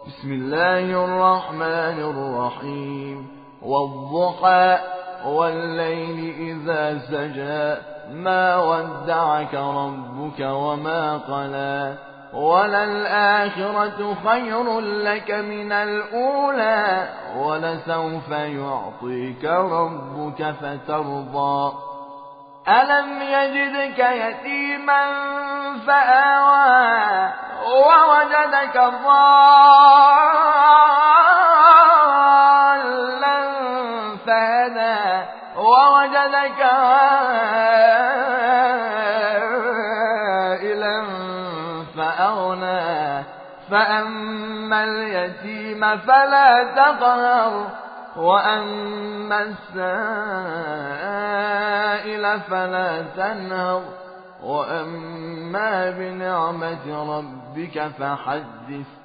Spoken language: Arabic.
بسم الله الرحمن الرحيم والضحى والليل إذا سجى ما ودعك ربك وما قلى وللآخرة خير لك من الأولى ولسوف يعطيك ربك فترضى ألم يجدك يتيما فآوى ووجدك ضالا فهدى ووجدك عائلا فأغنى فأما اليتيم فلا تقهر وأما السائل فلا تنهر وأما بنعمة ربك فحدث